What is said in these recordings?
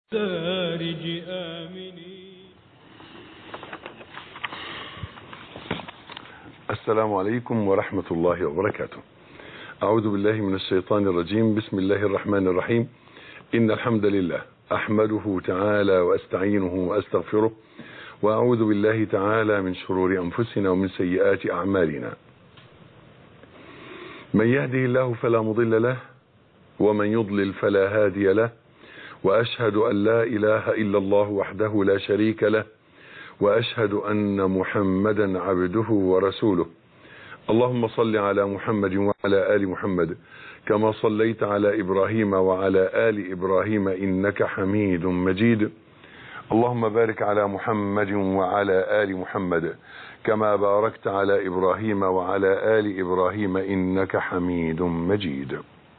دارج آمنين. السلام عليكم ورحمة الله وبركاته. أعوذ بالله من الشيطان الرجيم. بسم الله الرحمن الرحيم. إن الحمد لله أحمده تعالى وأستعينه وأستغفره، وأعوذ بالله تعالى من شرور أنفسنا ومن سيئات أعمالنا. من يهده الله فلا مضل له، ومن يضلل فلا هادي له، وأشهد أن لا إله إلا الله وحده لا شريك له، وأشهد أن محمدا عبده ورسوله. اللهم صل على محمد وعلى آل محمد كما صليت على إبراهيم وعلى آل إبراهيم إنك حميد مجيد. اللهم بارك على محمد وعلى آل محمد كما باركت على إبراهيم وعلى آل إبراهيم إنك حميد مجيد.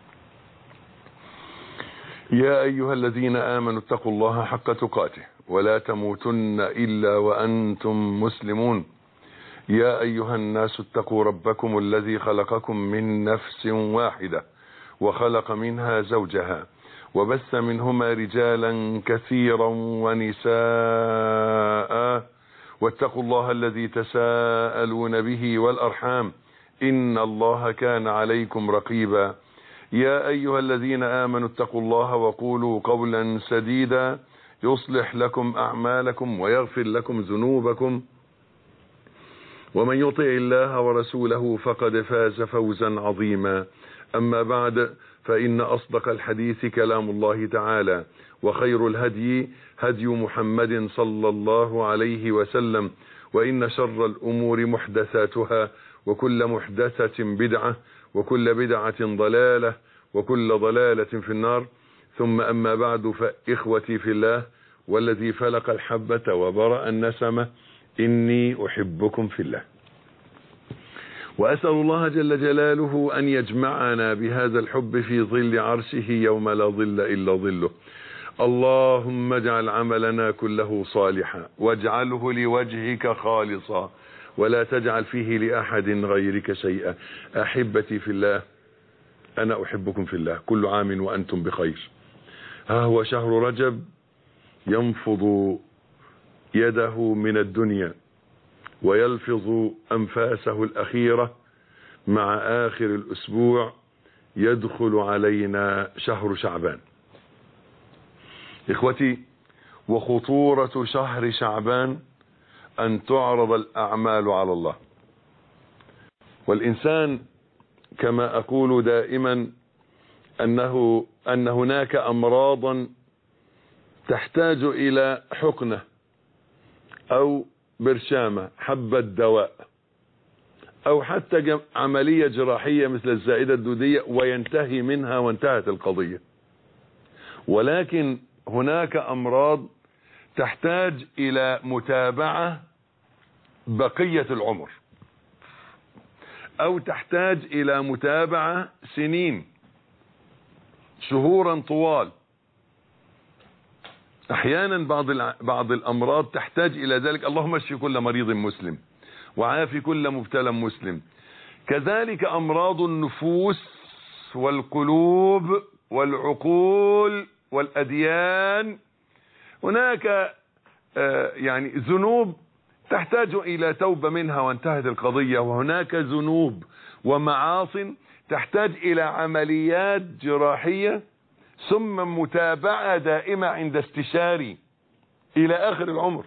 يا أيها الذين آمنوا اتقوا الله حق تقاته ولا تموتن إلا وأنتم مسلمون. يا أيها الناس اتقوا ربكم الذي خلقكم من نفس واحدة وخلق منها زوجها وبث منهما رجالا كثيرا ونساء، واتقوا الله الذي تساءلون به والأرحام إن الله كان عليكم رقيبا. يا أيها الذين آمنوا اتقوا الله وقولوا قولا سديدا يصلح لكم أعمالكم ويغفر لكم ذنوبكم، ومن يطع الله ورسوله فقد فاز فوزا عظيما. أما بعد، فإن أصدق الحديث كلام الله تعالى، وخير الهدي هدي محمد صلى الله عليه وسلم، وإن شر الأمور محدثاتها، وكل محدثة بدعة، وكل بدعة ضلالة، وكل ضلالة في النار. ثم أما بعد، فإخوتي في الله والذي فلق الحبة وبرأ النسمة، إني أحبكم في الله، وأسأل الله جل جلاله أن يجمعنا بهذا الحب في ظل عرشه يوم لا ظل إلا ظله. اللهم اجعل عملنا كله صالحا واجعله لوجهك خالصا ولا تجعل فيه لأحد غيرك شيئا. أحبتي في الله، أنا أحبكم في الله. كل عام وأنتم بخير. ها هو شهر رجب ينفض يده من الدنيا ويلفظ أنفاسه الأخيرة مع آخر الأسبوع يدخل علينا شهر شعبان. إخوتي، وخطورة شهر شعبان أن تعرض الأعمال على الله، والإنسان كما أقول دائما أن هناك أمراضا تحتاج إلى حقنة أو برشامة، حبة دواء، أو حتى عملية جراحية مثل الزائدة الدودية وينتهي منها وانتهت القضية. ولكن هناك أمراض تحتاج إلى متابعة بقية العمر، أو تحتاج إلى متابعة سنين، شهورا طوال. أحيانا بعض الأمراض تحتاج إلى ذلك. اللهم اشف كل مريض مسلم وعافي كل مبتلى مسلم. كذلك أمراض النفوس والقلوب والعقول والأديان. هناك يعني ذنوب تحتاج إلى توبة منها وانتهت القضية، وهناك ذنوب ومعاصٍ تحتاج إلى عمليات جراحية ثم متابعة دائمة عند استشاري إلى آخر العمر.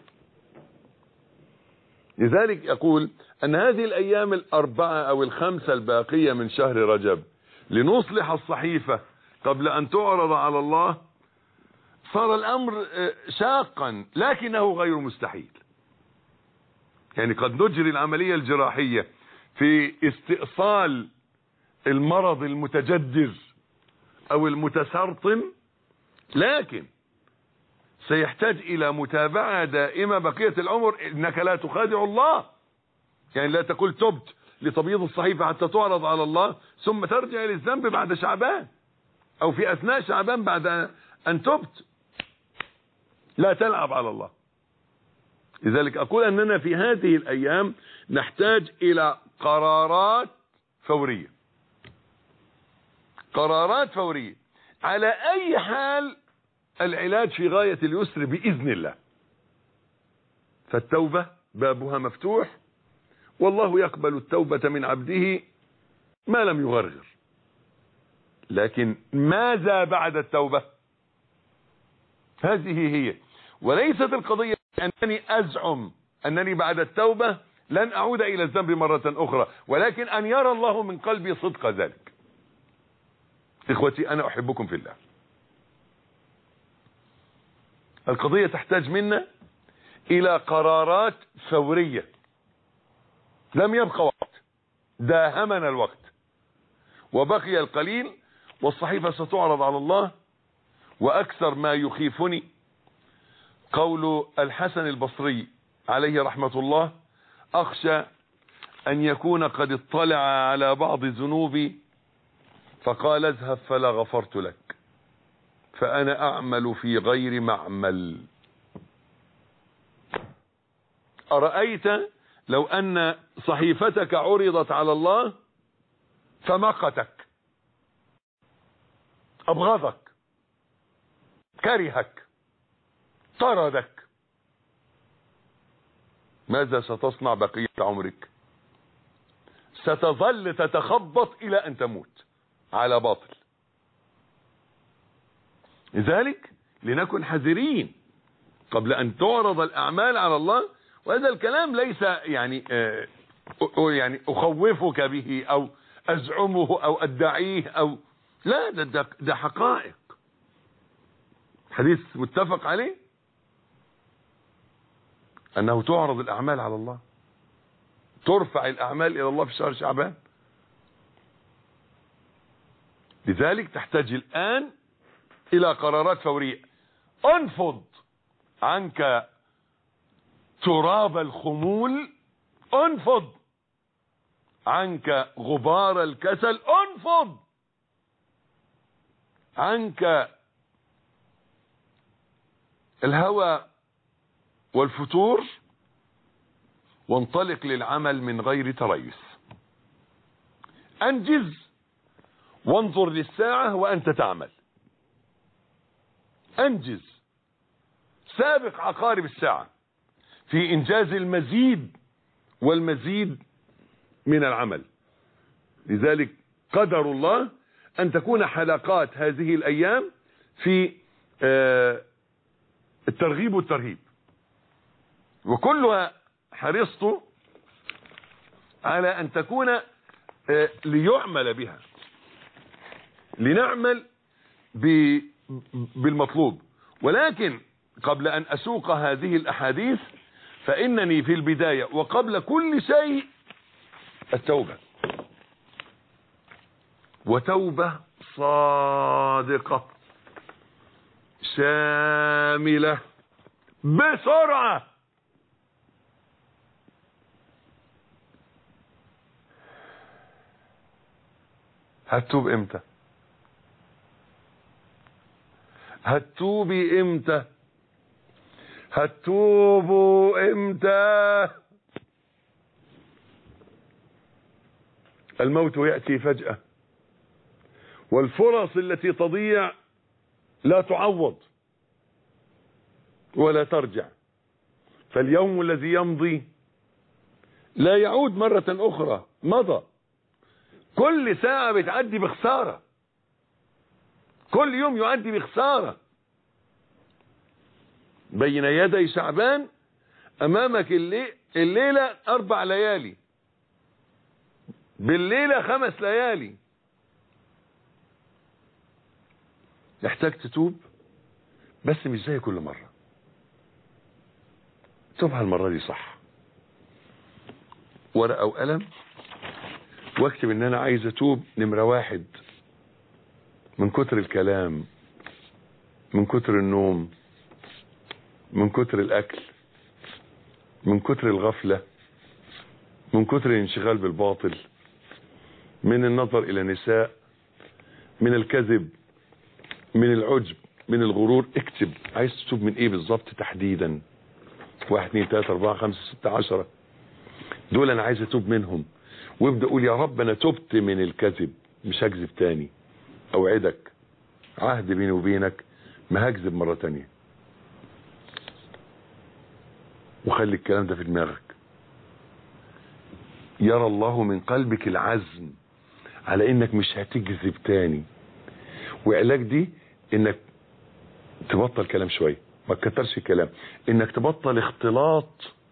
لذلك يقول أن هذه الأيام الأربعة أو الخمسة الباقية من شهر رجب لنصلح الصحيفة قبل أن تعرض على الله، صار الأمر شاقا لكنه غير مستحيل. يعني قد نجري العملية الجراحية في استئصال المرض المتجدر أو المتسرطن، لكن سيحتاج إلى متابعة دائمة بقية العمر. إنك لا تخادع الله، يعني لا تقول تبت لتبييض الصحيفة حتى تعرض على الله ثم ترجع للذنب بعد شعبان أو في أثناء شعبان بعد أن تبت. لا تلعب على الله. لذلك أقول أننا في هذه الأيام نحتاج إلى قرارات فورية، قرارات فورية. على أي حال العلاج في غاية اليسر بإذن الله. فالتوبة بابها مفتوح، والله يقبل التوبة من عبده ما لم يغرغر. لكن ماذا بعد التوبة؟ هذه هي. وليست القضية أنني أزعم أنني بعد التوبة لن أعود إلى الذنب مرة أخرى، ولكن أن يرى الله من قلبي صدق ذلك. إخوتي أنا أحبكم في الله. القضية تحتاج منا إلى قرارات فورية. لم يبقى وقت، داهمنا الوقت وبقي القليل، والصحيفة ستعرض على الله. وأكثر ما يخيفني قول الحسن البصري عليه رحمة الله: أخشى أن يكون قد اطلع على بعض ذنوبي فقال اذهب فلا غفرت لك، فأنا أعمل في غير معمل. أرأيت لو أن صحيفتك عرضت على الله فمقتك، أبغضك، كرهك، طردك، ماذا ستصنع بقية عمرك؟ ستظل تتخبط إلى أن تموت على باطل. لذلك لنكن حذرين قبل أن تعرض الأعمال على الله. وهذا الكلام ليس يعني أخوفك به أو أزعمه أو أدعيه أو لا، ده حقائق. حديث متفق عليه أنه تعرض الأعمال على الله، ترفع الأعمال إلى الله في شهر شعبان. لذلك تحتاج الآن إلى قرارات فورية. انفض عنك تراب الخمول، انفض عنك غبار الكسل، انفض عنك الهوى والفتور، وانطلق للعمل من غير تريث. انجز وانظر للساعة وأنت تعمل. انجز، سابق عقارب الساعة في إنجاز المزيد والمزيد من العمل. لذلك قدر الله أن تكون حلقات هذه الأيام في الترغيب والترهيب، وكلها حرصت على أن تكون ليعمل بها، لنعمل بالمطلوب. ولكن قبل أن أسوق هذه الأحاديث فإنني في البداية وقبل كل شيء التوبة، وتوبة صادقة شاملة بسرعة. هتتوب امتى؟ هتتوبي امتى؟ هتتوبوا امتى؟ الموت يأتي فجأة، والفرص التي تضيع لا تعوض ولا ترجع. فاليوم الذي يمضي لا يعود مرة أخرى، مضى. كل ساعة بتعدي بخسارة، كل يوم يعدي بخسارة. بين يدي شعبان أمامك الليلة 4 ليالي، بالليلة 5 ليالي. يحتاج تتوب، بس مش زي كل مرة. توبها المرة دي صح، ورقة وقلم واكتب ان انا عايز اتوب. نمرة 1، من كتر الكلام، من كتر النوم، من كتر الاكل، من كتر الغفلة، من كتر الانشغال بالباطل، من النظر الى نساء، من الكذب، من العجب، من الغرور. اكتب عايز تتوب من ايه بالظبط تحديدا. 1 2 3 4 5 6 10 دول انا عايز اتوب منهم. وابدأ قول يا رب انا تبت من الكذب، مش هكذب تاني. اوعدك، عهد بيني وبينك ما هكذب مرة تانية. وخلي الكلام ده في دماغك. يرى الله من قلبك العزم على انك مش هتكذب تاني. وعلاج دي انك تبطل كلام شوية، ما تكترش الكلام، انك تبطل اختلاط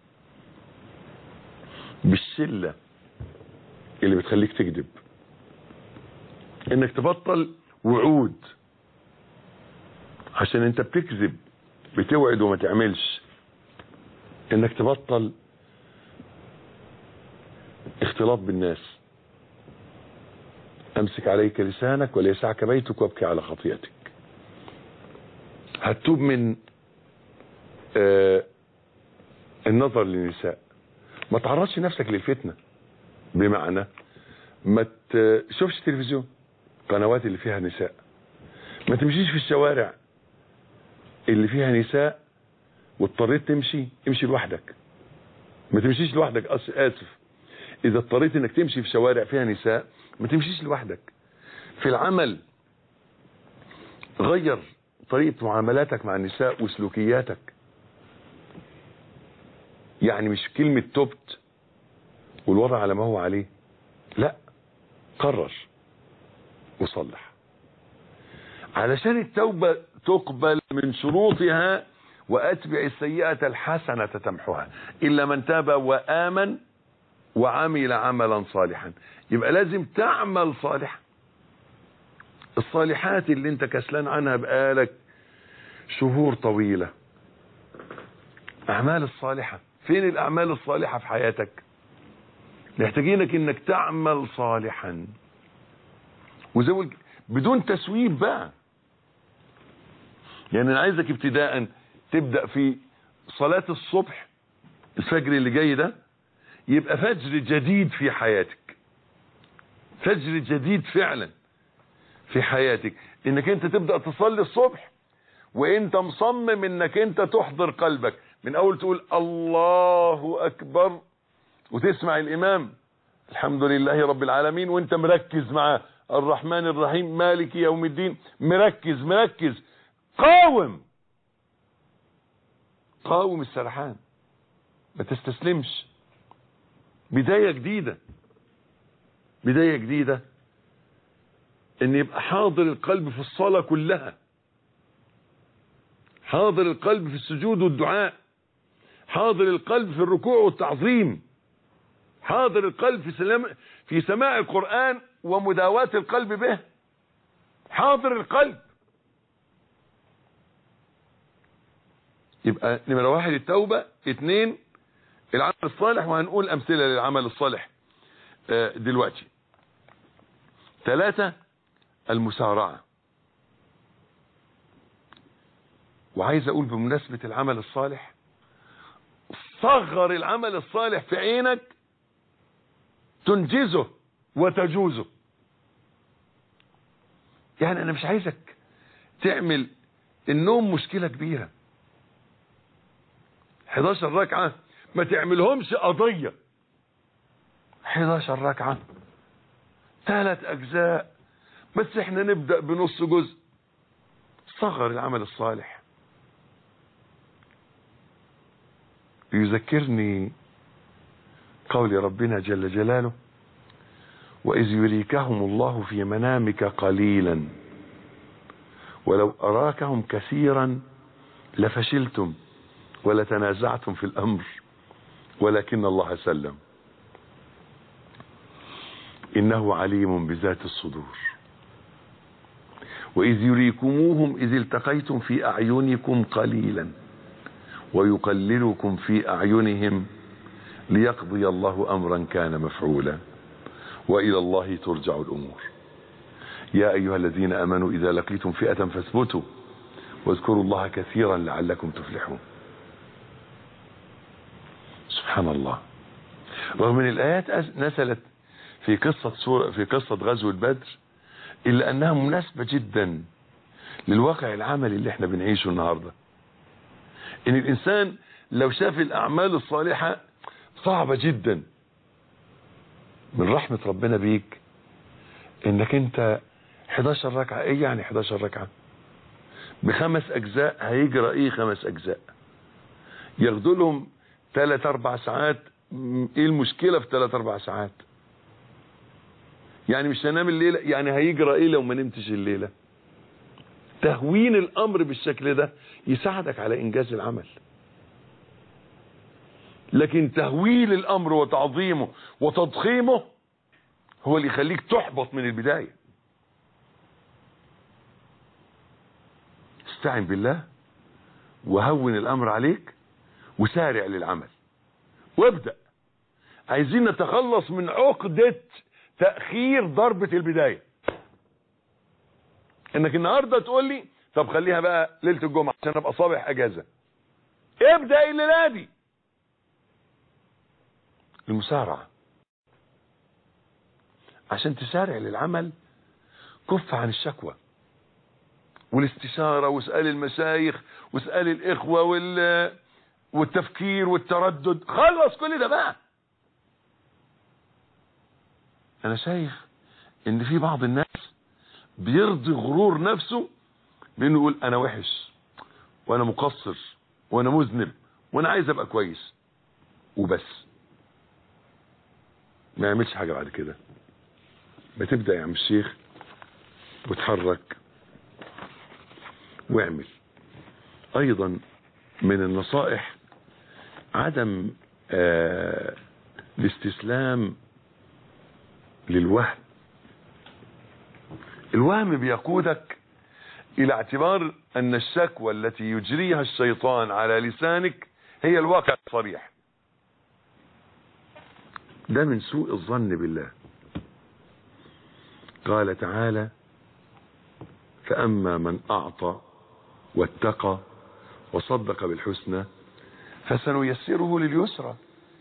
بالشلة اللي بتخليك تكذب، انك تبطل وعود عشان انت بتكذب، بتوعد وما تعملش، انك تبطل اختلاط بالناس. امسك عليك لسانك وليسعك بيتك وابكي على خطيئتك. هتتوب من النظر للنساء، ما تعرضش نفسك للفتنة، بمعنى ما تشوفش تلفزيون قنوات اللي فيها نساء، ما تمشيش في الشوارع اللي فيها نساء واضطريت تمشي، امشي لوحدك، ما تمشيش لوحدك. اسف، اذا اضطريت انك تمشي في شوارع فيها نساء ما تمشيش لوحدك. في العمل غير طريقة معاملاتك مع النساء وسلوكياتك. يعني مش كلمة تبت والوضع على ما هو عليه، لا، قرر وصلح. علشان التوبة تقبل من شروطها واتبع السيئة الحسنة تمحها الا من تاب وآمن وعمل عملا صالحا. يبقى لازم تعمل صالحا. الصالحات اللي انت كسلان عنها بقالك شهور طويلة، اعمال الصالحة. فين الاعمال الصالحة في حياتك؟ محتاجينك انك تعمل صالحا وزي بدون تسويف بقى. يعني انا عايزك ابتداء تبدأ في صلاة الصبح، الفجر اللي جاي ده يبقى فجر جديد في حياتك، فجر جديد فعلا في حياتك، انك انت تبدأ تصلي الصبح وانت مصمم انك انت تحضر قلبك من اول تقول الله اكبر وتسمع الامام الحمد لله رب العالمين وانت مركز معاه الرحمن الرحيم مالك يوم الدين، مركز. قاوم السرحان، ما تستسلمش. بداية جديدة ان يبقى حاضر القلب في الصلاة كلها، حاضر القلب في السجود والدعاء، حاضر القلب في الركوع والتعظيم، حاضر القلب في سماع القرآن ومداواة القلب به، حاضر القلب. يبقى نمرة 1 التوبة، 2 العمل الصالح، وهنقول أمثلة للعمل الصالح دلوقتي. 3 المسارعة. وعايز أقول بمناسبة العمل الصالح، صغر العمل الصالح في عينك تنجزه وتجوزه. يعني أنا مش عايزك تعمل النوم مشكلة كبيرة. 11 ركعة ما تعملهمش قضية. 11 ركعة 3 أجزاء بس احنا نبدأ بنص جزء. صغر العمل الصالح. يذكرني قول ربنا جل جلاله وإذ يريكهم الله في منامك قليلا ولو أراكهم كثيرا لفشلتم ولتنازعتم في الأمر ولكن الله سلم إنه عليم بذات الصدور. وإذ يريكموهم إذ التقيتم في أعينكم قليلا ويقللكم في أعينهم ليقضي الله أمرا كان مفعولا وإلى الله ترجع الأمور. يا أيها الذين آمنوا إذا لقيتم فئة فاثبتوا واذكروا الله كثيرا لعلكم تفلحون. سبحان الله. رغم ان الآيات نزلت في قصة غزوة بدر إلا أنها مناسبة جدا للواقع العملي اللي احنا بنعيشه النهاردة. ان الإنسان لو شاف الأعمال الصالحة صعبة جدا، من رحمة ربنا بيك انك انت 11 ركعة. ايه يعني 11 ركعة؟ ب5 أجزاء هيجرى ايه 5 أجزاء؟ ياخدوا لهم 3-4 ساعات. ايه المشكلة في 3-4 ساعات؟ يعني مش هنام الليلة، يعني هيجرى ايه لو ما نمتش الليلة؟ تهوين الامر بالشكل ده يساعدك على انجاز العمل، لكن تهويل الامر وتعظيمه وتضخيمه هو اللي يخليك تحبط من البداية. استعن بالله وهون الامر عليك وسارع للعمل وابدأ. عايزين نتخلص من عقدة تأخير ضربة البداية، انك النهاردة تقول لي طب خليها بقى ليلة الجمعة عشان ابقى صابح اجازة. ابدأ الليلة دي. المسارعة عشان تسارع للعمل. كف عن الشكوى والاستشارة واسأل المشايخ واسأل الإخوة والتفكير والتردد. خلص كل ده بقى. أنا شايف إن في بعض الناس بيرضي غرور نفسه بإنه يقول أنا وحش وأنا مقصر وأنا مذنب وأنا عايز أبقى كويس وبس، ما يعملش حاجة بعد كده. بتبدأ يا عم الشيخ وتحرك واعمل. ايضا من النصائح عدم الاستسلام للوهم. الوهم بيقودك الى اعتبار ان الشكوى التي يجريها الشيطان على لسانك هي الواقع الصريح. ده من سوء الظن بالله. قال تعالى فأما من أعطى واتقى وصدق بالحسنى فسنيسره لليسرى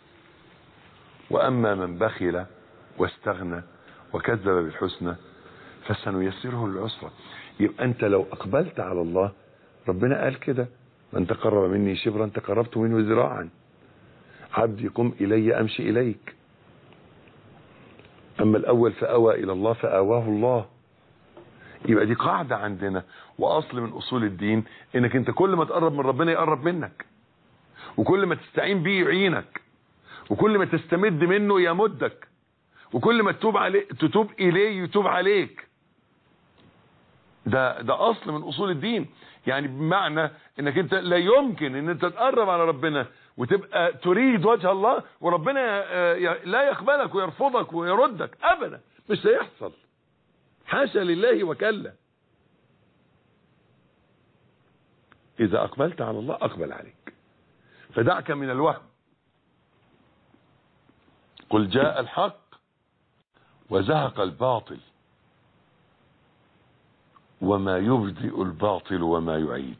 وأما من بخل واستغنى وكذب بالحسنى فسنيسره للعسرى. يبقى أنت لو أقبلت على الله، ربنا قال كده من تقرب مني شبرا تقربت منه ذراعا، عبدي قم إلي أمشي إليك. أما الأول فأوى إلى الله فآواه الله. يبقى دي قاعدة عندنا وأصل من أصول الدين، إنك أنت كل ما تقرب من ربنا يقرب منك، وكل ما تستعين بيه يعينك، وكل ما تستمد منه يمدك، وكل ما تتوب إليه يتوب عليك. ده أصل من أصول الدين. يعني بمعنى إنك أنت لا يمكن إن أنت تقرب على ربنا وتبقى تريد وجه الله وربنا لا يقبلك ويرفضك ويردك أبدا. مش هيحصل، حاشا لله وكلا. إذا أقبلت على الله أقبل عليك. فدعك من الوهم. قل جاء الحق وزهق الباطل وما يبدئ الباطل وما يعيد.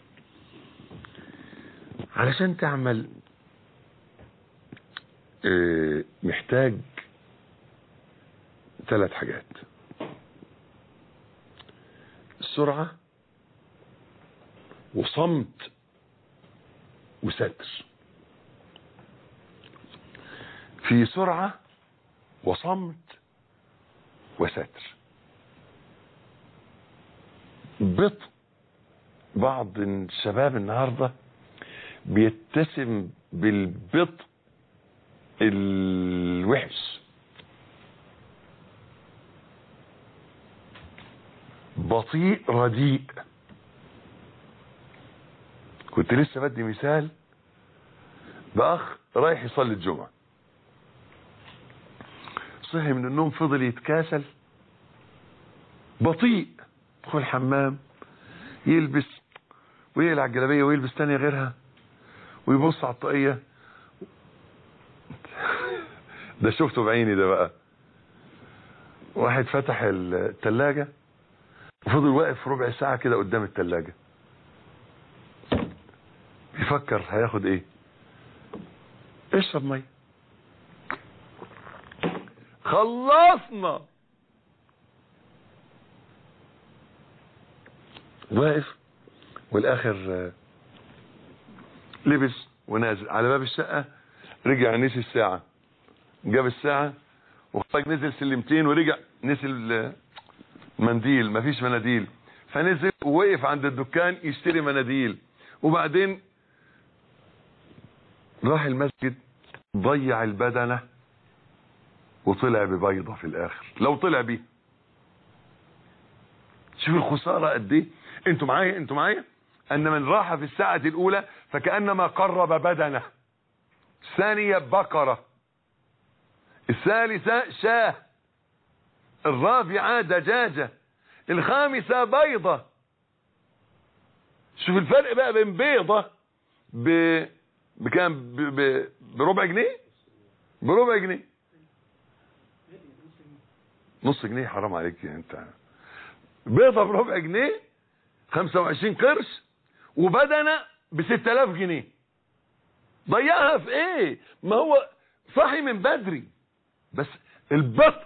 علشان تعمل محتاج 3 حاجات: سرعة وصمت وستر. في سرعة وصمت وستر. بطء. بعض الشباب النهاردة بيتسم بالبطء الوحش. بطيء رديء. كنت لسه بدي مثال بأخ رايح يصلي الجمعة، صحي من النوم فضل يتكاسل، بطيء، يدخل الحمام يلبس ويقلع الجلابية ويلبس تانية غيرها ويبص على الطاقية. ده شفته بعيني. ده بقى واحد فتح التلاجة وفضل واقف ربع ساعة كده قدام التلاجة يفكر هياخد ايه. اشرب مية. خلصنا. واقف والاخر لبس ونازل على باب الشقة، رجع نسي الساعة، جاب الساعة وخرج نزل سلمتين ورجع نسي المنديل، مفيش مناديل، فنزل ووقف عند الدكان يشتري مناديل، وبعدين راح المسجد ضيع البدنة وطلع ببيضة في الاخر. لو طلع بيه، شوف الخسارة قد ايه. انتوا معايا ان من راح في الساعة الاولى فكأنما قرب بدنة، الثانية بقرة، الثالثة شاه، الرابعة دجاجة، الخامسة بيضة. شوف الفرق بقى بين بيضة بكام؟ بربع جنيه، بربع جنيه، نص جنيه، حرام عليك انت. بيضة بربع جنيه 25 قرش، وبدنة ب6000 جنيه. ضيعها في ايه؟ ما هو صاحي من بدري، بس البطء.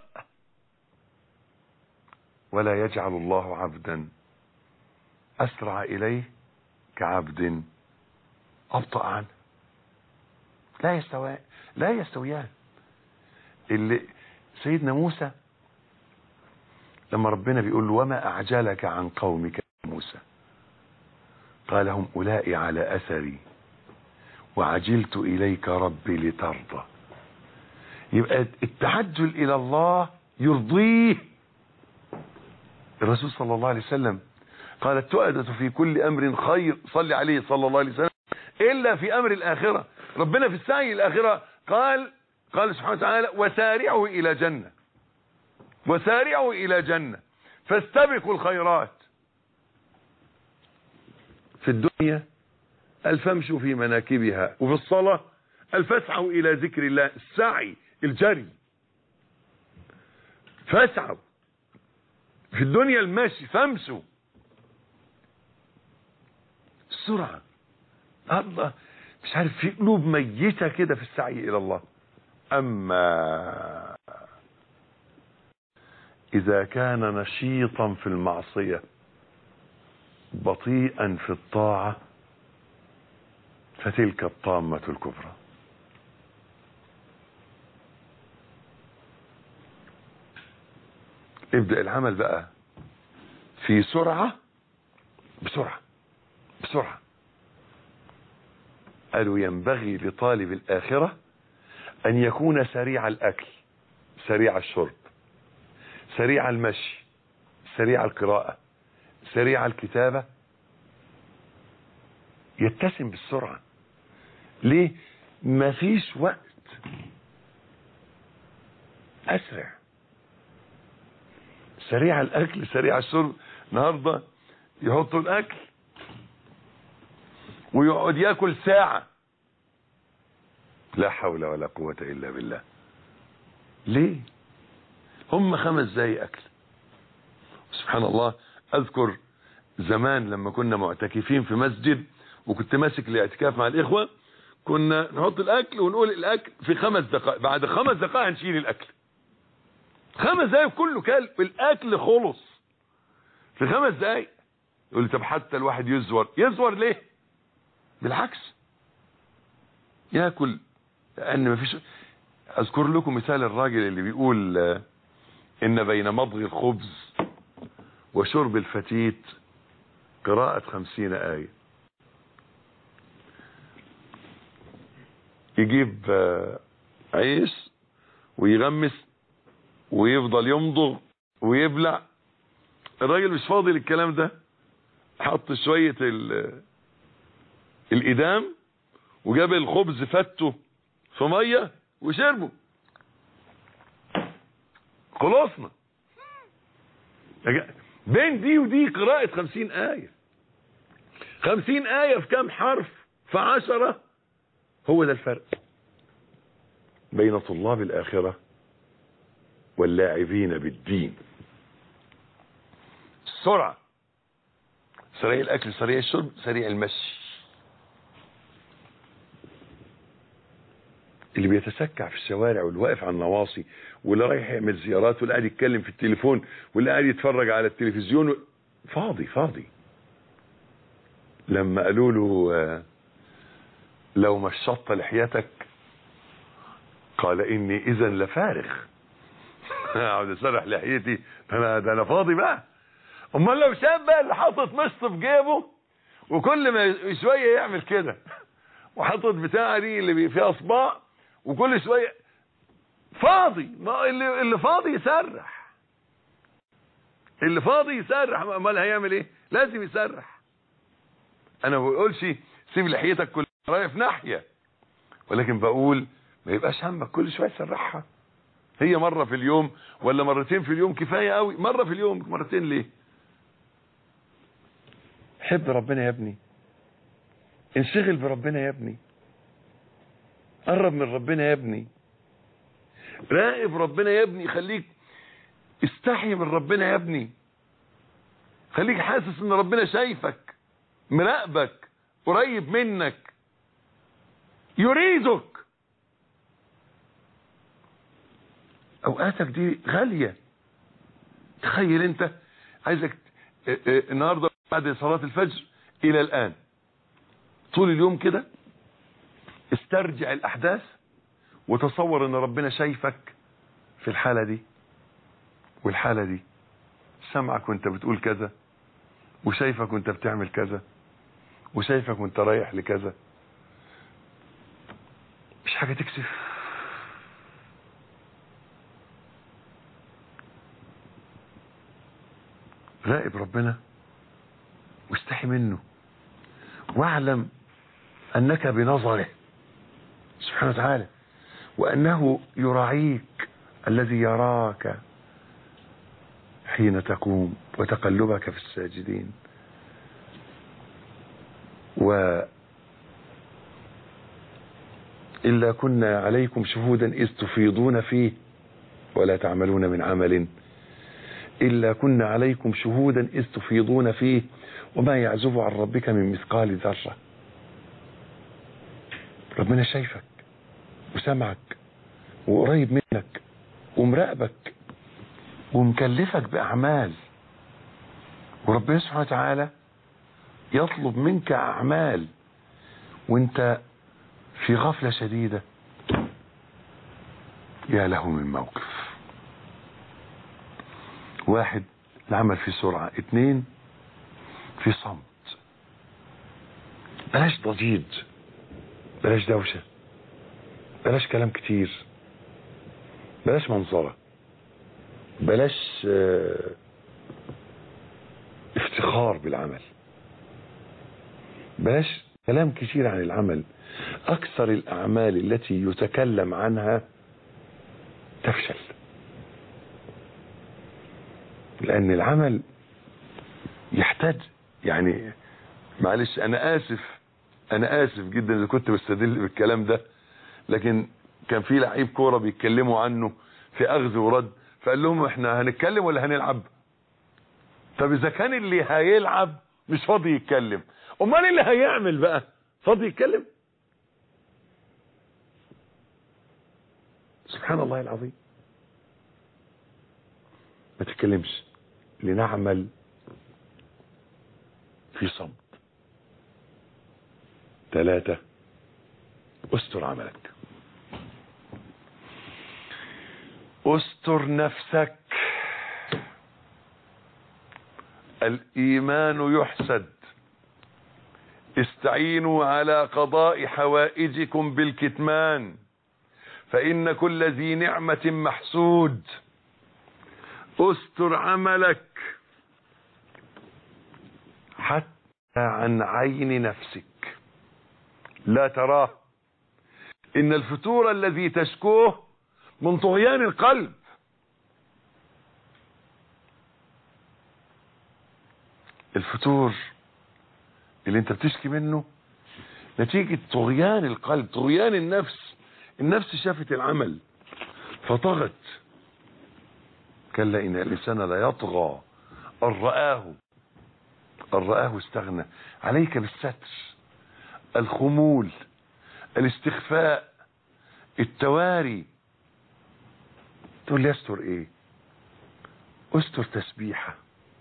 ولا يجعل الله عبدا اسرع اليه كعبد ابطأ عنه. لا يستويان. اللي سيدنا موسى لما ربنا بيقول له وما اعجلك عن قومك يا موسى، قال هم اولئك على اثري وعجلت اليك ربي لترضى. يبقى التعجل الى الله يرضيه. الرسول صلى الله عليه وسلم قال التؤدة في كل امر خير، صلي عليه صلى الله عليه وسلم، الا في امر الاخرة. ربنا في السعي الاخرة قال سبحانه وتعالى وسارعوا الى جنة، وسارعوا الى جنة، فاستبقوا الخيرات. في الدنيا الفمشوا في مناكبها، وفي الصلاة الفسعوا الى ذكر الله، السعي الجري، فاسعوا. في الدنيا المشي، فامشوا. السرعة، الله مش عارف، في قلوب ميتة كده في السعي الى الله. اما اذا كان نشيطا في المعصية بطيئا في الطاعة فتلك الطامة الكبرى. ابدأ العمل بقى في سرعة، بسرعة. قالوا ينبغي لطالب الآخرة أن يكون سريع الأكل، سريع الشرب، سريع المشي، سريع القراءة، سريع الكتابة. يتسم بالسرعة. ليه؟ مفيش وقت. أسرع. سريع الأكل، سريع الشرب. النهاردة يحطوا الأكل ويقعد ياكل ساعة. لا حول ولا قوة إلا بالله. ليه؟ هم 5 دقايق أكل. سبحان الله. أذكر زمان لما كنا معتكفين في مسجد وكنت ماسك الاعتكاف مع الإخوة، كنا نحط الأكل ونقول الأكل في 5 دقائق، بعد 5 دقائق هنشيل الأكل. 5 دقايق كله كل الأكل خلص في 5 دقايق. يقول لي طب حتى الواحد يزور ليه؟ بالعكس، ياكل. لأن مفيش. أذكر لكم مثال الراجل اللي بيقول إن بين مضغ الخبز وشرب الفتيت قراءة 50 آية. يجيب عيش ويغمس ويفضل يمضغ ويبلع. الراجل مش فاضي للكلام ده، حط شوية الإدام وجاب الخبز فته في مية وشربه. خلصنا. بين دي ودي قراءة 50 آية. 50 آية في كام حرف؟ في 10. هو ده الفرق بين طلاب الآخرة واللاعبين بالدين. السرعة، سريع الأكل، سريع الشرب، سريع المشي. اللي بيتسكع في الشوارع واللي واقف على النواصي واللي رايح يعمل زيارات واللي قاعد يتكلم في التليفون واللي قاعد يتفرج على التلفزيون فاضي. لما قالوا له لو مشطت لحيتك قال إني إذا لفارغ. اقعد اسرح لحيتي، ده انا فاضي بقى. امال لو شاب بقى اللي حاطط مشط في جيبه وكل ما شويه يعمل كده وحاطط بتاعه دي اللي فيها صباع وكل شويه فاضي، ما اللي فاضي يسرح، اللي فاضي يسرح، امال هيعمل ايه؟ لازم يسرح. انا ما بقولش سيب لحيتك كل رايه في ناحيه، ولكن بقول ما يبقاش همك كل شويه تسرحها. هي مره في اليوم ولا مرتين في اليوم كفايه قوي. مره في اليوم، مرتين ليه؟ حب ربنا يا ابني، انشغل بربنا يا ابني، قرب من ربنا يا ابني، راقب ربنا يا ابني، خليك استحي من ربنا يا ابني، خليك حاسس ان ربنا شايفك، مراقبك، قريب منك، يريدك. اوقاتك دي غالية. تخيل انت، عايزك النهاردة بعد صلاة الفجر الى الان طول اليوم كده استرجع الاحداث وتصور ان ربنا شايفك في الحالة دي والحالة دي، سمعك وانت بتقول كذا، وشايفك وانت بتعمل كذا، وشايفك وانت رايح لكذا. مش حاجة تكسف. راقب ربنا واستحي منه، واعلم انك بنظره سبحانه وتعالى، وانه يراعيك، الذي يراك حين تقوم وتقلبك في الساجدين. إلا كنا عليكم شهودا إذ تفيضون فيه ولا تعملون من عمل إلا كنا عليكم شهودا إذ تفيضون فيه وما يعزب عن ربك من مثقال ذرة. ربنا شايفك وسمعك وقريب منك ومراقبك ومكلفك بأعمال، وربنا سبحانه وتعالى يطلب منك أعمال وانت في غفلة شديدة. يا له من موقف. واحد، العمل في سرعة. 2، في صمت. بلاش ضجيج، بلاش دوشة، بلاش كلام كتير، بلاش منظرة، بلاش افتخار بالعمل، بلاش كلام كتير عن العمل. أكثر الأعمال التي يتكلم عنها تفشل، لأن العمل يحتاج، يعني معلش أنا آسف جدا إذا كنت بستدل بالكلام ده، لكن كان في لعيب كورة بيتكلموا عنه في أخذ ورد، فقال لهم إحنا هنتكلم ولا هنلعب؟ طب إذا كان اللي هيلعب مش فاضي يتكلم، أمال اللي هيعمل بقى فاضي يتكلم؟ سبحان الله العظيم. ما تتكلمش، لنعمل في صمت. 3، استر عملك، استر نفسك. الإيمان يحسد. استعينوا على قضاء حوائجكم بالكتمان، فإن كل ذي نعمة محسود. استر عملك حتى عن عين نفسك لا تراه. إن الفتور الذي تشكوه من طغيان القلب. الفتور اللي انت بتشكي منه نتيجة طغيان القلب، طغيان النفس. النفس شافت العمل فطغت. كلا إن الإنسان لا يطغى أن رآه استغنى. عليك بالستر، الخمول، الاستخفاء، التواري. تقول لي استر ايه؟ استر تسبيحة،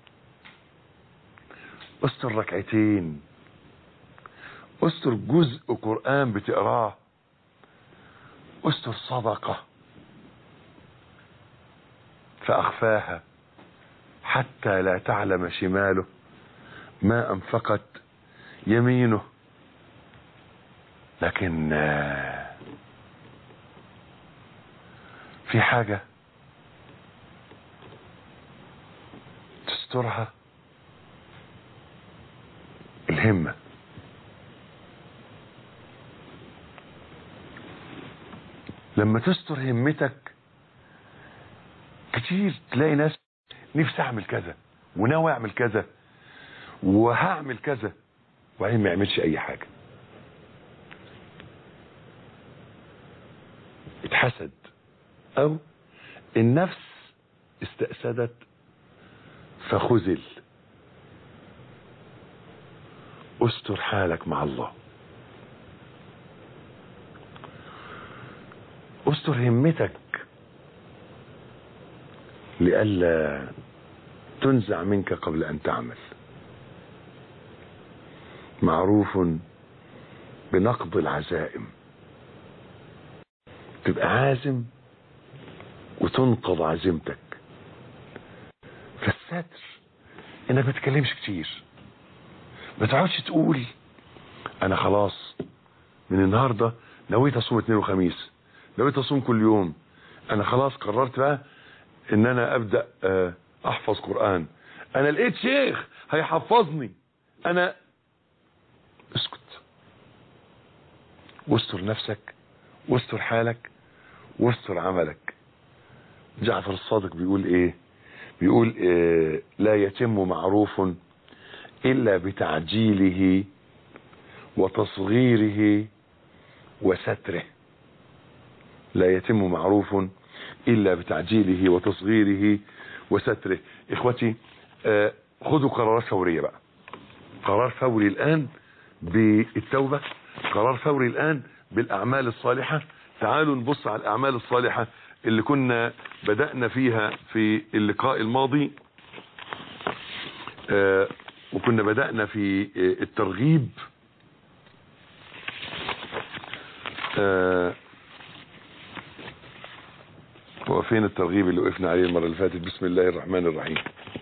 استر ركعتين، استر جزء قرآن بتقراه، استر صدقة فأخفاها حتى لا تعلم شماله ما أنفقت يمينه. لكن في حاجة تسترها، الهمة. لما تستر همتك كتير تلاقي ناس نفسي اعمل كذا وناوي اعمل كذا وهعمل كذا وبعدين ما يعملش اي حاجة. اتحسد او النفس استأسدت فخذل. استر حالك مع الله، استر همتك لئلا تنزع منك قبل ان تعمل. معروف بنقض العزائم، تبقى عازم وتنقض عزيمتك. فالستر انك ما تتكلمش كتير، ما تقعدش تقول انا خلاص من النهارده نويت اصوم اثنين وخميس، نويت اصوم كل يوم، انا خلاص قررت بقى ان انا ابدا احفظ قرآن، انا لقيت شيخ هيحفظني. انا اسكت واستر نفسك واستر حالك واستر عملك. جعفر الصادق بيقول ايه؟ بيقول لا يتم معروف الا بتعجيله وتصغيره وستره. لا يتم معروف الا بتعجيله وتصغيره وستره. اخوتي خذوا قرارات فورية بقى. قرار فوري الان بالتوبة، قرار فوري الان بالاعمال الصالحة. تعالوا نبص على الاعمال الصالحة اللي كنا بدأنا فيها في اللقاء الماضي، وكنا بدأنا في الترغيب. وفين الترغيب اللي وقفنا عليه المرة اللي فاتت؟ بسم الله الرحمن الرحيم.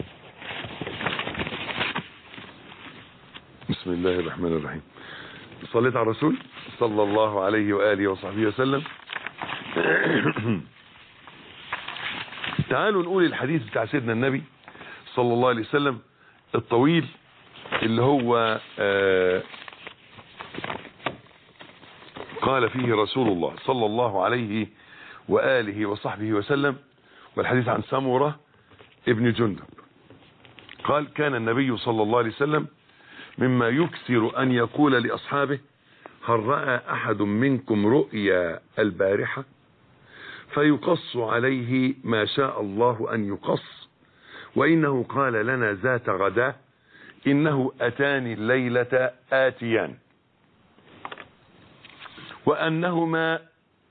بسم الله الرحمن الرحيم. صليت على الرسول صلى الله عليه وآله وصحبه وسلم. تعالوا نقول الحديث بتاع سيدنا النبي صلى الله عليه وسلم الطويل، اللي هو قال فيه رسول الله صلى الله عليه وآله وصحبه وسلم. والحديث عن سمرة ابن جندب قال: كان النبي صلى الله عليه وسلم مما يكثر أن يقول لأصحابه: هل رأى أحد منكم رؤيا البارحة؟ فيقص عليه ما شاء الله أن يقص. وإنه قال لنا ذات غداه: إنه أتاني الليلة آتيان، وأنهما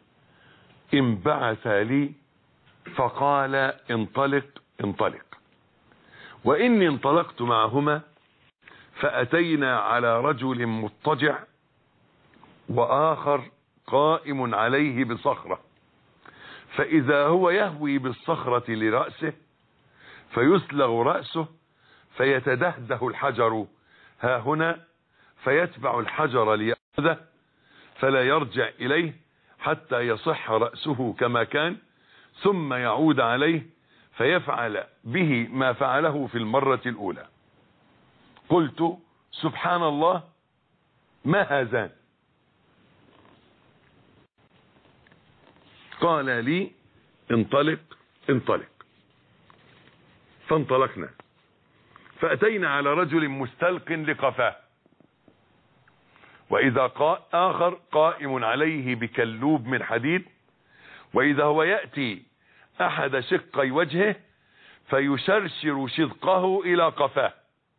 انبعث لي فقال انطلق انطلق، وإني انطلقت معهما فأتينا على رجل مضطجع وآخر قائم عليه بصخرة، فإذا هو يهوي بالصخرة لرأسه فيسلغ رأسه فيتدهده الحجر ها هنا، فيتبع الحجر ليأخذه فلا يرجع إليه حتى يصح رأسه كما كان، ثم يعود عليه فيفعل به ما فعله في المرة الأولى. قلت: سبحان الله، ما هذان؟ قال لي: انطلق انطلق. فانطلقنا فأتينا على رجل مستلق لقفاه، وإذا آخر قائم عليه بكلوب من حديد، وإذا هو يأتي أحد شقي وجهه فيشرشر شدقه إلى قفاه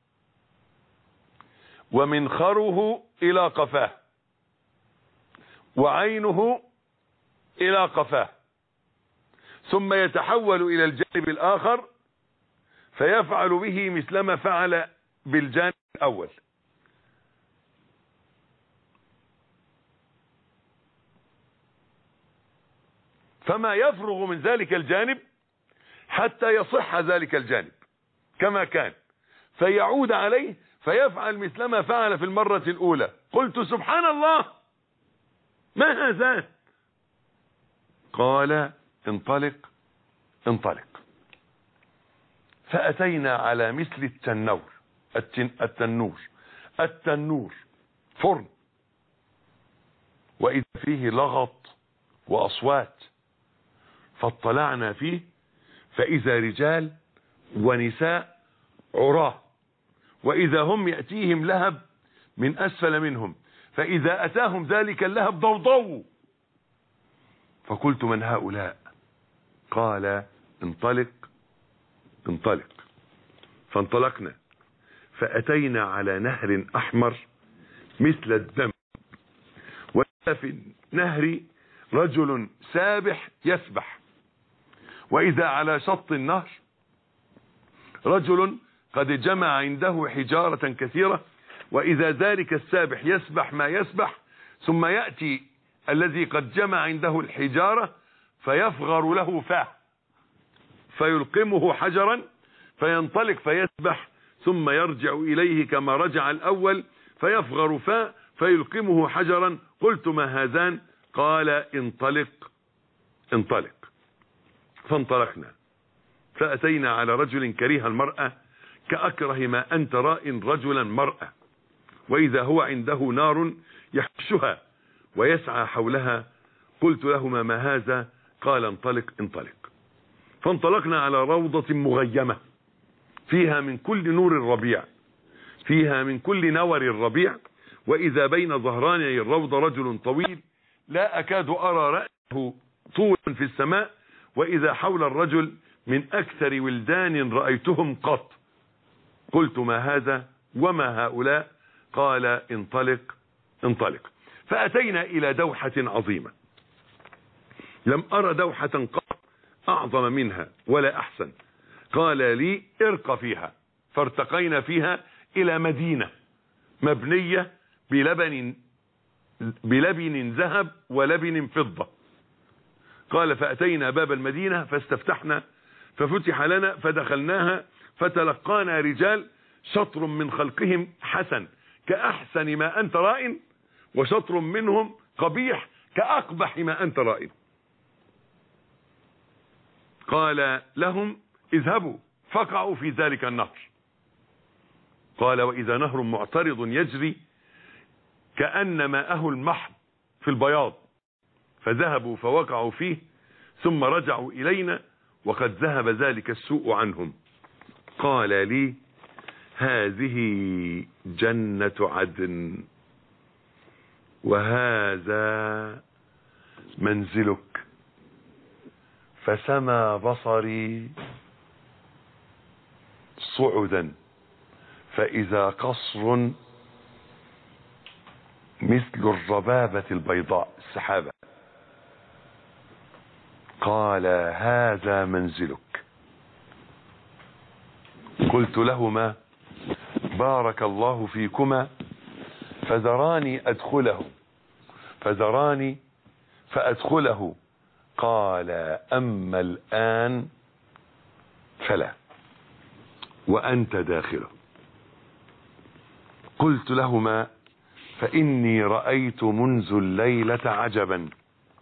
ومنخره إلى قفاه وعينه إلى قفاه، ثم يتحول إلى الجانب الآخر فيفعل به مثلما فعل بالجانب الأول. فما يفرغ من ذلك الجانب حتى يصح ذلك الجانب، كما كان فيعود عليه فيفعل مثل ما فعل في المرة الأولى. قلت سبحان الله ما هذا؟ قال انطلق انطلق. فأتينا على مثل التنور فرن، وإذا فيه لغط وأصوات، فاطلعنا فيه فإذا رجال ونساء عراه، وإذا هم يأتيهم لهب من أسفل منهم، فإذا أتاهم ذلك اللهب ضوضوا. فقلت من هؤلاء؟ قال انطلق انطلق. فانطلقنا فأتينا على نهر أحمر مثل الدم، وفي النهر رجل سابح يسبح، وإذا على شط النهر رجل قد جمع عنده حجارة كثيرة، وإذا ذلك السابح يسبح ما يسبح، ثم يأتي الذي قد جمع عنده الحجارة فيفغر له فاه فيلقمه حجرا فينطلق فيسبح، ثم يرجع إليه كما رجع الأول فيفغر فاه فيلقمه حجرا. قلت ما هذان؟ قال انطلق انطلق. فانطلقنا فأتينا على رجل كريه المرأة كأكره ما أنت راء رجلا مرأة، وإذا هو عنده نار يحشها ويسعى حولها. قلت لهما ما هذا؟ قال انطلق انطلق. فانطلقنا على روضة مغيمة فيها من كل نور الربيع، فيها من كل نور الربيع، وإذا بين ظهراني الروضة رجل طويل لا أكاد أرى رأسه طولا في السماء، وإذا حول الرجل من أكثر ولدان رأيتهم قط. قلت ما هذا وما هؤلاء؟ قال انطلق انطلق. فأتينا إلى دوحة عظيمة لم أرى دوحة قط أعظم منها ولا أحسن. قال لي ارق فيها، فارتقينا فيها إلى مدينة مبنية بلبن ذهب ولبن فضة. قال فأتينا باب المدينة فاستفتحنا ففتح لنا فدخلناها، فتلقانا رجال شطر من خلقهم حسن كأحسن ما أنت رائن، وشطر منهم قبيح كأقبح ما أنت رائن. قال لهم اذهبوا فقعوا في ذلك النهر. قال وإذا نهر معترض يجري كأن ماءه المحض في البياض، فذهبوا فوقعوا فيه ثم رجعوا إلينا وقد ذهب ذلك السوء عنهم. قال لي هذه جنة عدن وهذا منزلك. فسمى بصري صعدا فإذا قصر مثل الربابة البيضاء السحابة. قال هذا منزلك. قلت لهما بارك الله فيكما فذراني فأدخله. قال أما الآن فلا وأنت داخله. قلت لهما فإني رأيت منذ الليلة عجبا،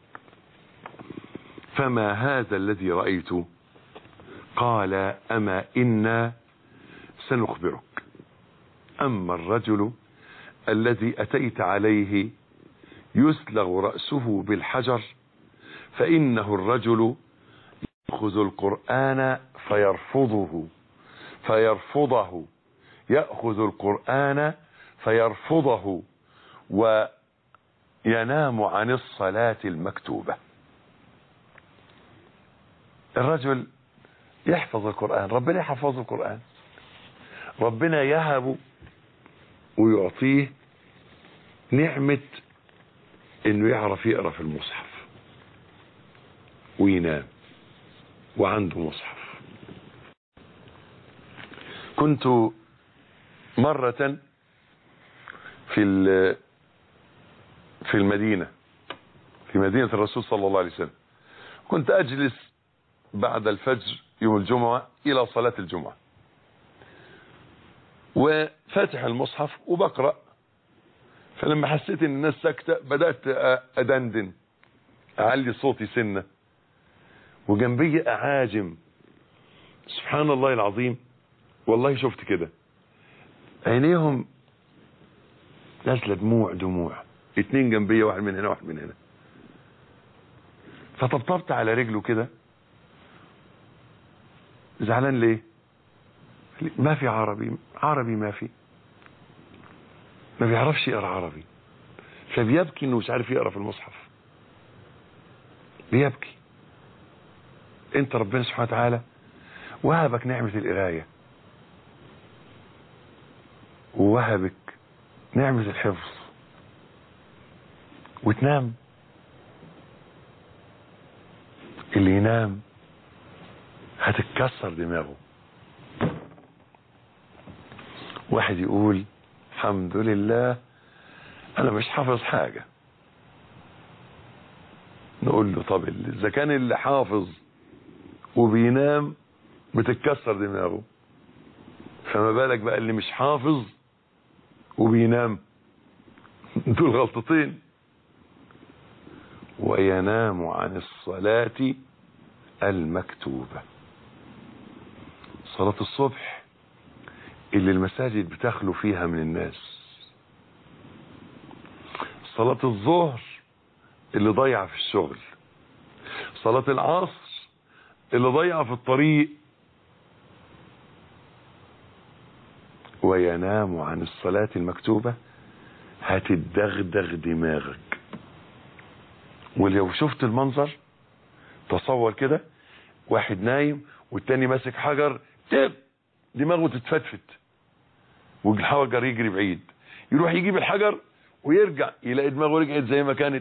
فما هذا الذي رأيت؟ قال أما إنا سنخبرك. أما الرجل الذي أتيت عليه يسلغ رأسه بالحجر، فإنه الرجل يأخذ القرآن يأخذ القرآن فيرفضه وينام عن الصلاة المكتوبة. الرجل يحفظ القرآن، ربنا يحفظ القرآن، ربنا يهب ويعطيه نعمة انه يعرف يقرأ في المصحف وينام وعنده مصحف. كنت مرة في المدينة، في مدينة الرسول صلى الله عليه وسلم، كنت أجلس بعد الفجر يوم الجمعة إلى صلاة الجمعة، وفاتح المصحف وبقرأ. فلما حسيت ان الناس ساكتة بدأت ادندن، اعلي صوتي سنة، وجنبي اعاجم. سبحان الله العظيم، والله شفت كده عينيهم نازله دموع، اتنين جنبي، واحد من هنا واحد من هنا. فطبطبت على رجله كده. زعلان ليه؟ ما في عربي ما بيعرفش يقرا عربي، فبيبكي انه مش عارف يقرا في المصحف، بيبكي. انت ربنا سبحانه وتعالى وهبك نعمة القراية، ووهبك نعمة الحفظ، وتنام. اللي ينام هتتكسر دماغه. واحد يقول الحمد لله انا مش حافظ حاجة، نقول له طب اذا كان اللي حافظ وبينام بتتكسر دماغه، فما بالك بقى اللي مش حافظ وبينام؟ دول غلطتين. وينام عن الصلاة المكتوبة، صلاة الصبح اللي المساجد بتخلو فيها من الناس، صلاة الظهر اللي ضيعة في الشغل، صلاة العصر اللي ضيعة في الطريق. وينام عن الصلاة المكتوبة، هتدغدغ دماغك. ولو شفت المنظر تصور كده، واحد نايم والتاني ماسك حجر، دماغه تتفتفت والحجر يجري بعيد، يروح يجيب الحجر ويرجع يلاقي دماغه رجعت زي ما كانت.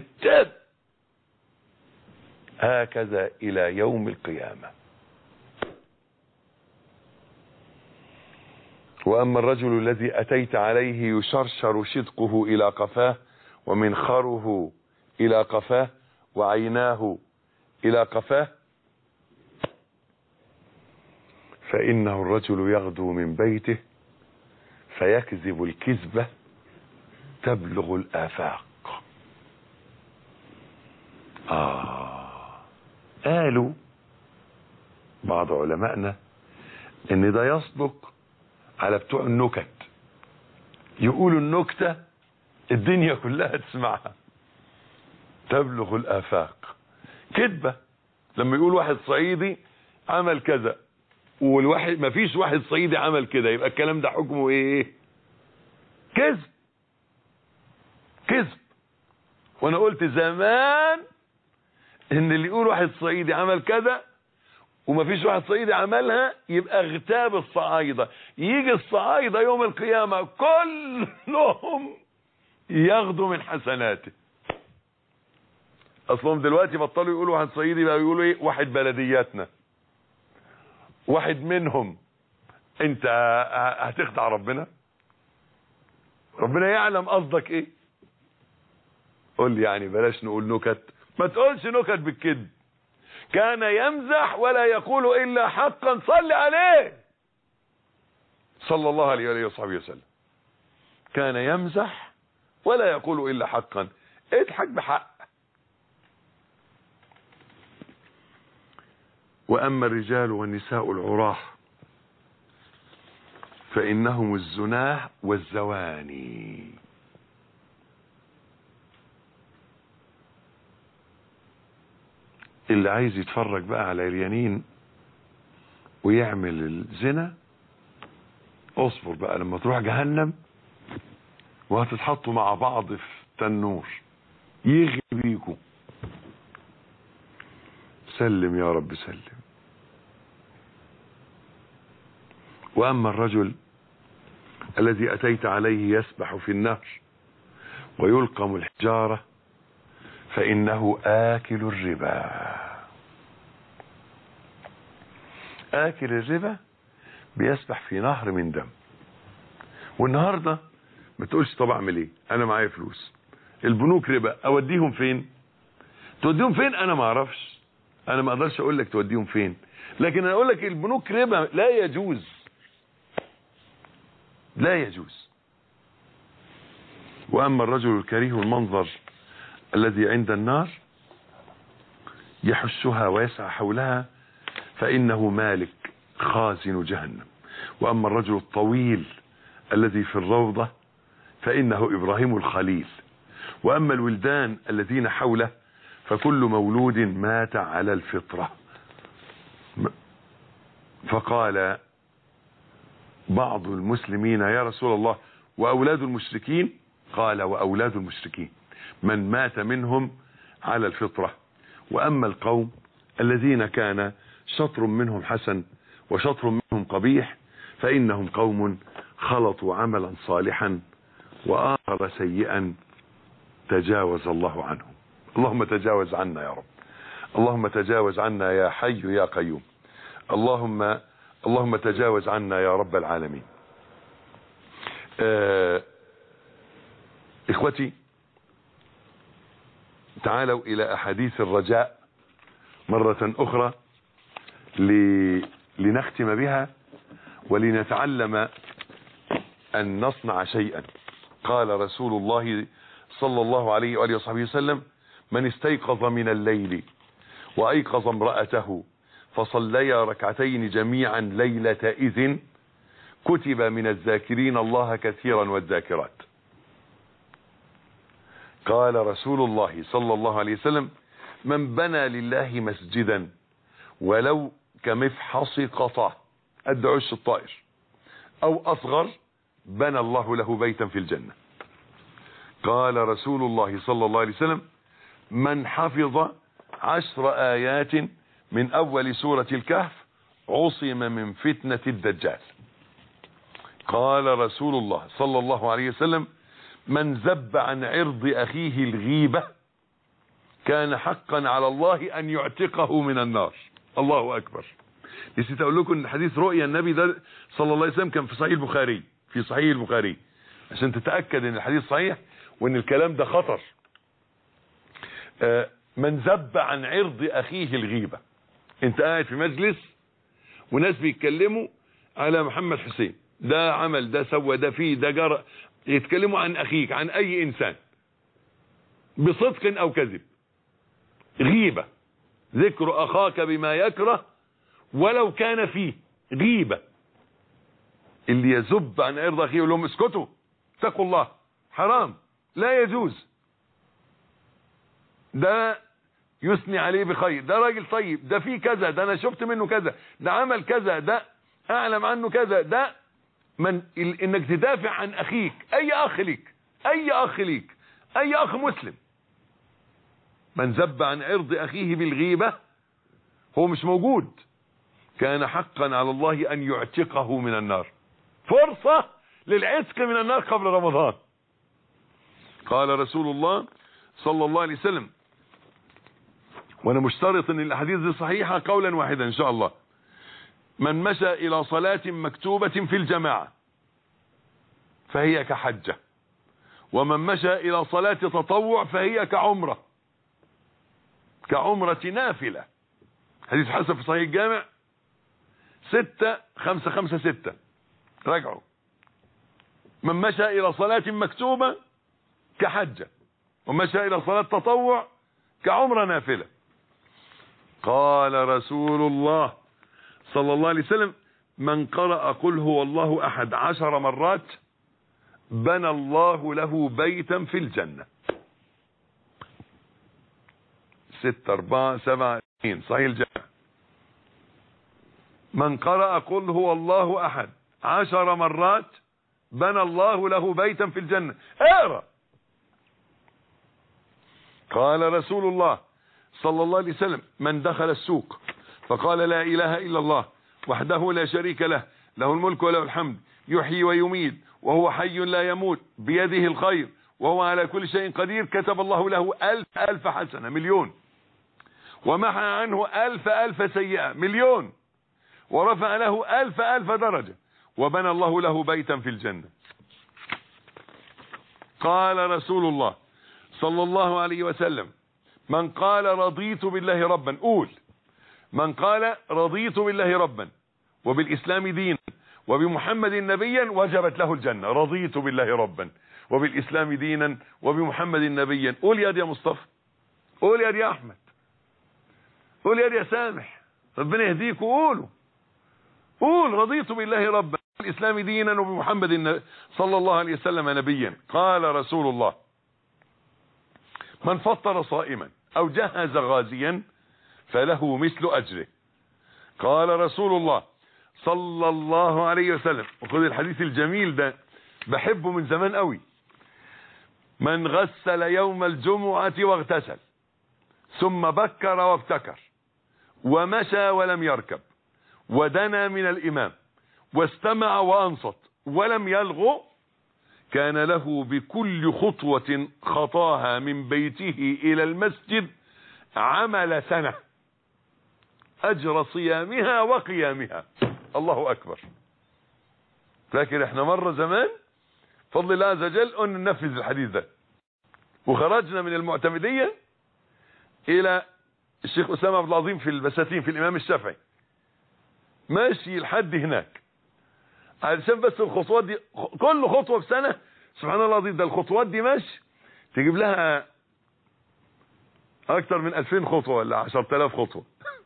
هكذا الى يوم القيامة. واما الرجل الذي اتيت عليه يشرشر شدقه الى قفاه، ومنخره الى قفاه، وعيناه الى قفاه، فانه الرجل يغدو من بيته فيكذب الكذبة تبلغ الآفاق. قالوا بعض علمائنا ان ده يصدق على بتوع النكت، يقولوا النكتة الدنيا كلها تسمعها، تبلغ الآفاق. كذبة لما يقول واحد صعيدي عمل كذا، والواحد ما فيش واحد صعيدي عمل كده، يبقى الكلام ده حكمه ايه؟ كذب. وانا قلت زمان ان اللي يقول واحد صعيدي عمل كذا وما فيش واحد صعيدي عملها يبقى اغتاب الصعايدة. يجي الصعايدة يوم القيامة كلهم ياخدوا من حسناته. اصلهم دلوقتي بطلوا يقولوا واحد صعيدي، بقى يقولوا ايه؟ واحد بلدياتنا، واحد منهم. انت هتخدع ربنا؟ ربنا يعلم قصدك ايه. قول لي يعني بلاش نقول نكت، ما تقولش نكت بالكذب. كان يمزح ولا يقول الا حقا، صل عليه صلى الله عليه وآله وصحبه وسلم. كان يمزح ولا يقول الا حقا، اضحك بحق. واما الرجال والنساء العراة فانهم الزناه والزواني. اللي عايز يتفرج بقى على عريانين ويعمل الزنا، اصبر بقى لما تروح جهنم وهتتحطوا مع بعض في تنور يغلي بيكوا. سلم يا رب سلم. واما الرجل الذي اتيت عليه يسبح في النهر ويلقم الحجارة فانه آكل الربا. آكل الربا بيسبح في نهر من دم. والنهارده ما تقولش طب اعمل ايه، انا معايا فلوس، البنوك ربا، اوديهم فين؟ توديهم فين انا ما اعرفش، انا ما اقدرش اقول لك توديهم فين، لكن انا اقول لك البنوك ربا لا يجوز. لا يجوز. وأما الرجل الكريه المنظر الذي عند النار يحسها ويسعى حولها فإنه مالك خازن جهنم. وأما الرجل الطويل الذي في الروضة فإنه إبراهيم الخليل. وأما الولدان الذين حوله فكل مولود مات على الفطرة. فقال بعض المسلمين يا رسول الله وأولاد المشركين؟ قال وأولاد المشركين من مات منهم على الفطرة. وأما القوم الذين كان شطر منهم حسن وشطر منهم قبيح فإنهم قوم خلطوا عملا صالحا وآخر سيئا تجاوز الله عنهم. اللهم تجاوز عنا يا رب. اللهم تجاوز عنا يا حي يا قيوم. اللهم تجاوز عنا يا رب العالمين. إخوتي تعالوا إلى أحاديث الرجاء مرة أخرى لنختم بها ولنتعلم أن نصنع شيئا. قال رسول الله صلى الله عليه وآله وصحبه وسلم من استيقظ من الليل وأيقظ امرأته فصليا ركعتين جميعا ليلة إذن كتب من الذاكرين الله كثيرا والذاكرات. قال رسول الله صلى الله عليه وسلم من بنى لله مسجدا ولو كمفحص قطع قد عش الطائر أو أصغر بنى الله له بيتا في الجنة. قال رسول الله صلى الله عليه وسلم من حفظ 10 آيات من أول سورة الكهف عصم من فتنة الدجال. قال رسول الله صلى الله عليه وسلم من ذب عن عرض أخيه الغيبة كان حقا على الله أن يعتقه من النار. الله أكبر. نسيت أقول لكم أن حديث رؤيا النبي ده صلى الله عليه وسلم كان في صحيح البخاري، في صحيح البخاري، عشان تتأكد أن الحديث صحيح وأن الكلام ده خطر. من ذب عن عرض أخيه الغيبة. أنت قاعد في مجلس وناس بيتكلموا على محمد حسين، ده عمل، ده سوى، ده فيه، ده جرى، يتكلموا عن أخيك، عن أي إنسان بصدق أو كذب. غيبة، ذكر أخاك بما يكره ولو كان فيه غيبة. اللي يذب عن عرض أخيه يقول لهم اسكتوا اتقوا الله، حرام، لا يجوز. ده يثني عليه بخير، ده راجل طيب، ده فيه كذا، ده أنا شفت منه كذا، ده عمل كذا، ده أعلم عنه كذا. ده من إنك تدافع عن أخيك، أي أخ ليك، أي أخ ليك، أي أخ مسلم. من ذب عن عرض أخيه بالغيبة هو مش موجود كان حقا على الله أن يعتقه من النار. فرصة للعتق من النار قبل رمضان. قال رسول الله صلى الله عليه وسلم، وانا مشترط ان الاحاديث دي صحيحة قولا واحدا ان شاء الله، من مشى الى صلاة مكتوبة في الجماعة فهي كحجة، ومن مشى الى صلاة تطوع فهي كعمرة نافلة. حديث حسن في صحيح الجامع 6556. راجعوا. من مشى الى صلاة مكتوبة كحجة، ومشى الى صلاة تطوع كعمرة نافلة. قال رسول الله صلى الله عليه وسلم من قرأ قل هو الله أحد 10 مرات بنى الله له بيتا في الجنة. 6 4 7 2 صحيح الجامع. من قرأ قل هو الله أحد 10 مرات بنى الله له بيتا في الجنة. اقرأ. قال رسول الله صلى الله عليه وسلم من دخل السوق فقال لا إله إلا الله وحده لا شريك له له الملك وله الحمد يحيي ويميت وهو حي لا يموت بيده الخير وهو على كل شيء قدير كتب الله له 1000 حسنة، مليون، ومحى عنه 1000 سيئة، مليون، ورفع له 1000 درجة، وبنى الله له بيتا في الجنة. قال رسول الله صلى الله عليه وسلم من قال رضيت بالله ربا، قول من قال رضيت بالله ربا وبالإسلام دينا وبمحمد نبيا وجبت له الجنة. رضيت بالله ربا وبالإسلام دينا وبمحمد نبيا. قول يا مصطفى، قول يا أحمد، قول يا سامح، ربنا يهديك وقولوا. قول رضيت بالله ربا والإسلام دينا وبمحمد صلى الله عليه وسلم نبيا. قال رسول الله: من فطر صائما أو جهز غازيا فله مثل أجره. قال رسول الله صلى الله عليه وسلم، وخذ الحديث الجميل ده بحبه من زمان قوي: من غسل يوم الجمعة واغتسل ثم بكر وابتكر ومشى ولم يركب ودنا من الإمام واستمع وأنصت ولم يلغو كان له بكل خطوة خطاها من بيته إلى المسجد عمل سنة أجر صيامها وقيامها. الله أكبر. فاكر احنا مرة زمان فضل الله عز وجل أن ننفذ الحديث ده، وخرجنا من المعتمدية إلى الشيخ أسامة عبد العظيم في البساتين في الإمام الشافعي، ماشي لحد هناك علشان بس الخطوات دي كل خطوة بسنة. سبحان الله العظيم، ده الخطوات دي ماشي تجيب لها أكتر من 2000 خطوة ولا 10,000 خطوة.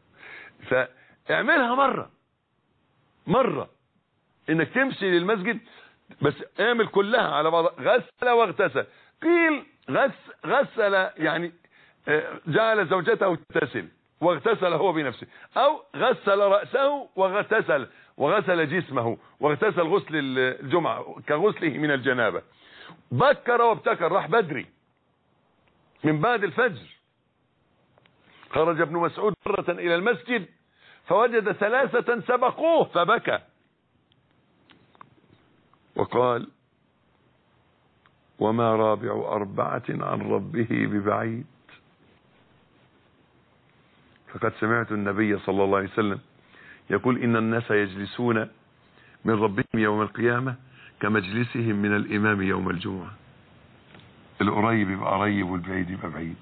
فاعملها مرة انك تمشي للمسجد، بس اعمل كلها على بعض. غسل واغتسل، قيل غسل يعني جعل زوجته تغتسل واغتسل هو بنفسه، او غسل رأسه وغسل جسمه واغتسل غسل الجمعة كغسله من الجنابة. بكر وابتكر، راح بدري من بعد الفجر. خرج ابن مسعود مرة الى المسجد فوجد 3 سبقوه فبكى وقال: وما رابع 4 عن ربه ببعيد. فقد سمعت النبي صلى الله عليه وسلم يقول: إن الناس يجلسون من ربهم يوم القيامة كمجلسهم من الإمام يوم الجمعة. القريب يبقى قريب والبعيد يبقى بعيد.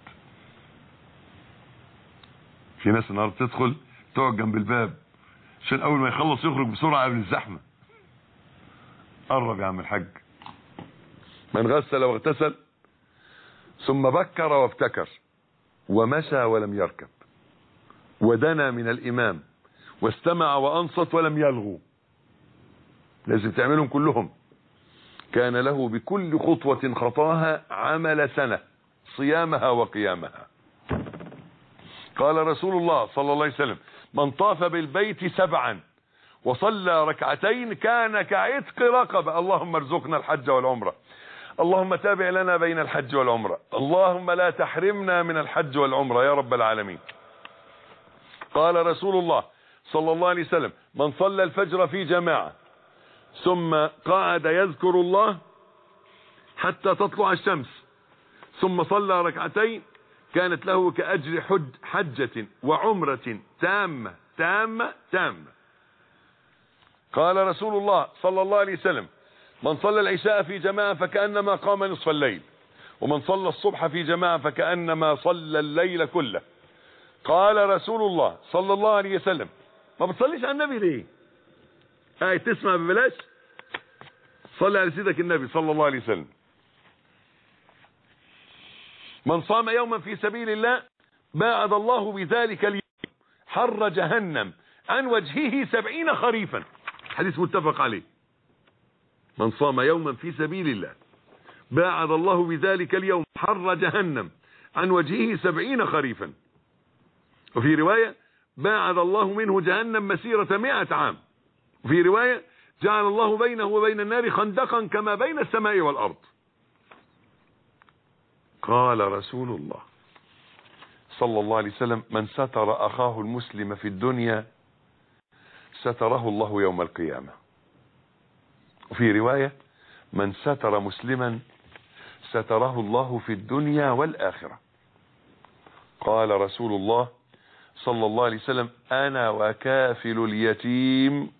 في ناس النهارده تدخل تقعد جنب الباب عشان أول ما يخلص يخرج بسرعة قبل الزحمة. قرب يا عم الحاج. من غسل واغتسل ثم بكر وابتكر ومشى ولم يركب ودنا من الإمام واستمع وأنصت ولم يلغو، لازم تعملهم كلهم، كان له بكل خطوة خطاها عمل سنة صيامها وقيامها. قال رسول الله صلى الله عليه وسلم: من طاف بالبيت 7 وصلى 2 كان كعتق رقبة. اللهم ارزقنا الحج والعمرة، اللهم تابع لنا بين الحج والعمرة، اللهم لا تحرمنا من الحج والعمرة يا رب العالمين. قال رسول الله صلى الله عليه وسلم: من صلى الفجر في جماعة ثم قعد يذكر الله حتى تطلع الشمس ثم صلى 2 كانت له كأجر حجة وعمرة تامة تامة تامة. قال رسول الله صلى الله عليه وسلم: من صلى العشاء في جماعة فكأنما قام نصف الليل، ومن صلى الصبح في جماعة فكأنما صلى الليل كله. قال رسول الله صلى الله عليه وسلم: ما بتصليش على النبي ليه؟ تسمع ببلاش؟ صلي على سيدك النبي صلى الله عليه وسلم. من صام يوما في سبيل الله باعد الله بذلك اليوم حر جهنم عن وجهه 70 خريفا. حديث متفق عليه. من صام يوما في سبيل الله باعد الله بذلك اليوم حر جهنم عن وجهه 70 خريفا. وفي رواية: باعد الله منه جهنم مسيرة 100 عام. وفي رواية: جعل الله بينه وبين النار خندقا كما بين السماء والأرض. قال رسول الله صلى الله عليه وسلم: من ستر أخاه المسلم في الدنيا ستره الله يوم القيامة. وفي رواية: من ستر مسلما ستره الله في الدنيا والآخرة. قال رسول الله صلى الله عليه وسلم: أنا وكافل اليتيم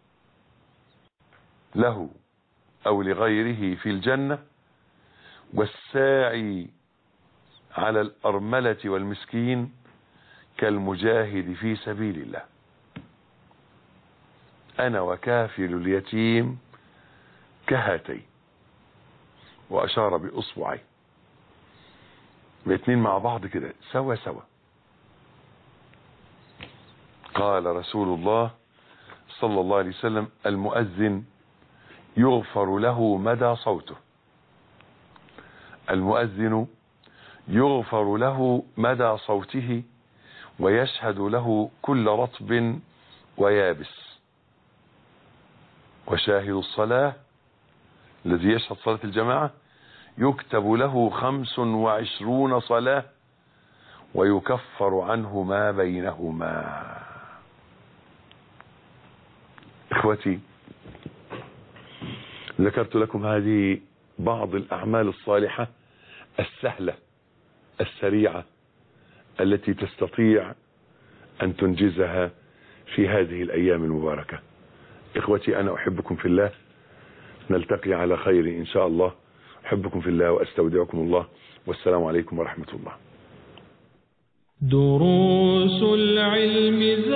له أو لغيره في الجنة، والساعي على الأرملة والمسكين كالمجاهد في سبيل الله. أنا وكافل اليتيم كهاتين، وأشار بأصبعين، الاثنين مع بعض كده سوا سوا. قال رسول الله صلى الله عليه وسلم: المؤذن يغفر له مدى صوته، المؤذن يغفر له مدى صوته، ويشهد له كل رطب ويابس. وشاهد الصلاة الذي يشهد صلاة الجماعة يكتب له 25 صلاة، ويكفر عنه ما بينهما. إخوتي، ذكرت لكم هذه بعض الأعمال الصالحة السهلة السريعة التي تستطيع أن تنجزها في هذه الأيام المباركة. إخوتي، أنا أحبكم في الله، نلتقي على خير إن شاء الله. أحبكم في الله وأستودعكم الله، والسلام عليكم ورحمة الله. دروس العلم